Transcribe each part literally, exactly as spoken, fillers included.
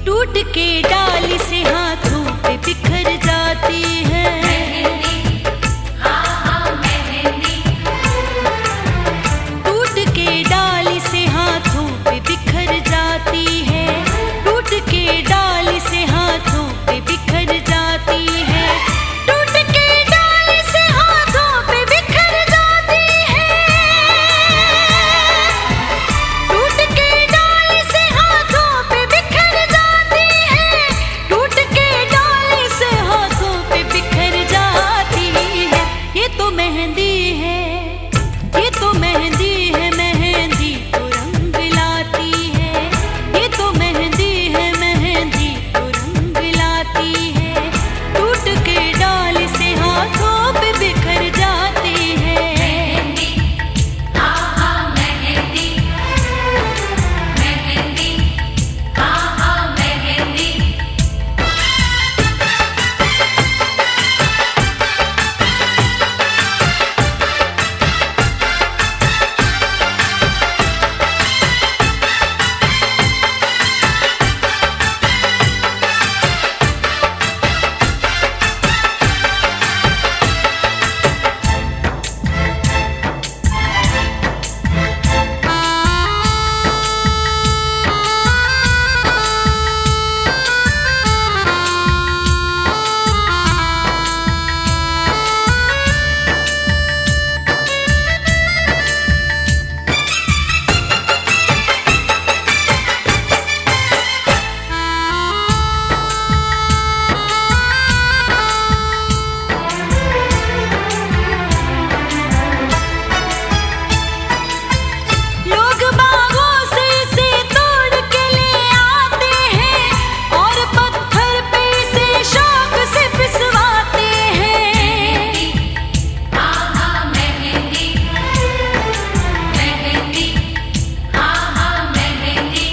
टूट के डाली से हाथों पे बिखर जाती है। मेहंदी, हाँ हाँ मेहंदी। टूट के डाली से हाथों पे बिखर जाती है। टूट के डाली से हाथों पे बिखर जाती है। टूट के डाली से हाथों पे बिखर जाती है। टूट के डाली से हाथों पे बिखर जाती है। टूट के डाली से हाथों पे बिखर जाती है। ये तो मेहंदी है, ये तो मेहंदी है, मेहंदी तो रंग लाती है। ये तो मेहंदी है, मेहंदी तो रंग लाती है। टूट के डाली से हाथों पे बिखर जाती है। मेहंदी, हाँ हाँ मेहंदी। मेहंदी, हाँ हाँ मेहंदी। लोग बागों से इसे तोड़ के ले आते हैं और पत्थर पे इसे शौक से पिसवाते हैं। हाँ हाँ मेहंदी। मेहंदी, हाँ हाँ मेहंदी।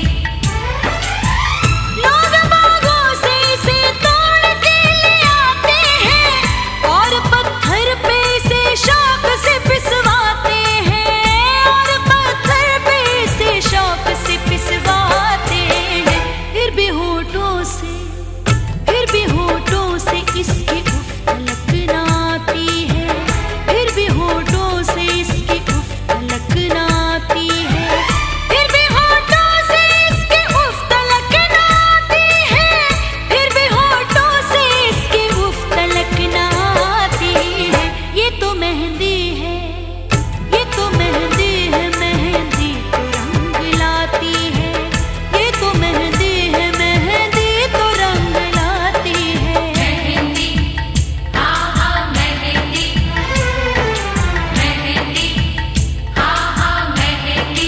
लोग बागों से इसे तोड़ के ले आते हैं और पत्थर पे इसे शौक से पिसवाते हैं। और पत्थर पे इसे शौक से पिसवाते हैं। फिर भी होठों से, फिर भी होठों से इसकी उफ तलक ना आती है। फिर भी होठों से इसकी उफ तलक ना आती है। फिर भी होठों से इसकी उफ तलक ना आती है। फिर भी होठों से इसकी उफ तलक ना आती है। ये तो मेहंदी है, ये तो मेहंदी है, मेहंदी तो रंग लाती है। ये तो मेहंदी है, मेहंदी तो रंग लाती है। मेहंदी, हाँ हाँ मेहंदी। मेहंदी, हाँ हाँ मेहंदी।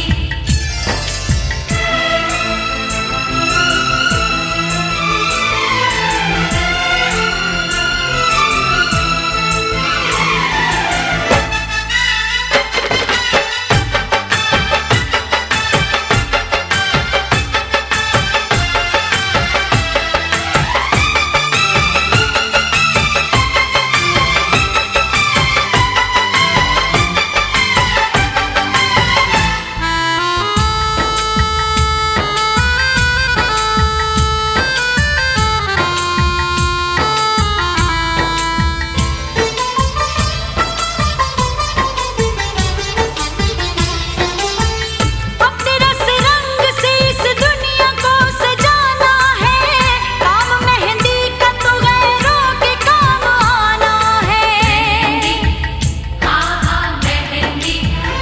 अपने रस रंग से इस दुनिया को सजाना है। काम मेहंदी का तो गैरों के काम आना है। हाँ हाँ मेहंदी।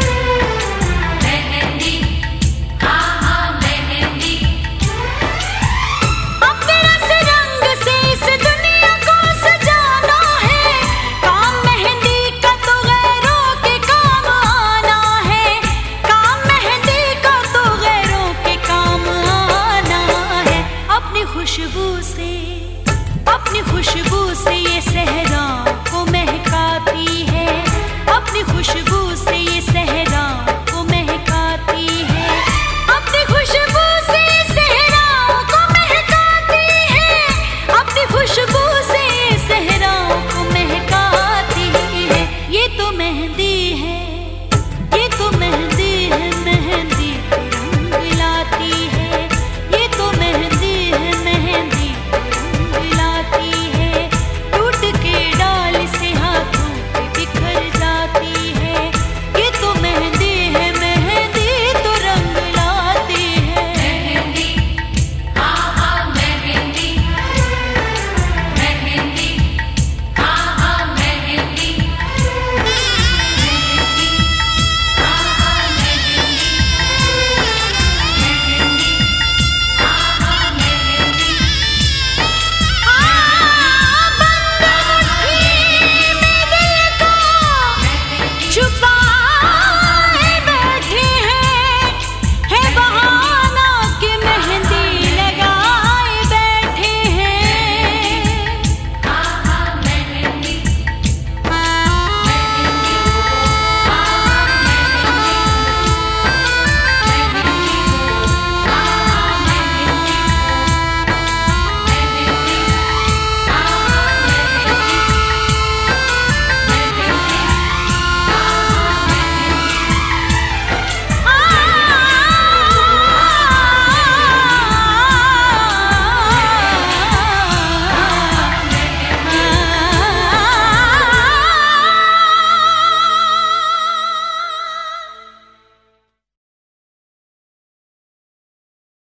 मेहंदी, हाँ हाँ मेहंदी। अपने रस रंग से इस दुनिया को सजाना है। काम मेहंदी का तो गैरों के काम आना है। काम मेहंदी का तो गैरों के काम आना है। अपनी खुशबू से, अपनी खुशबू से ये शहर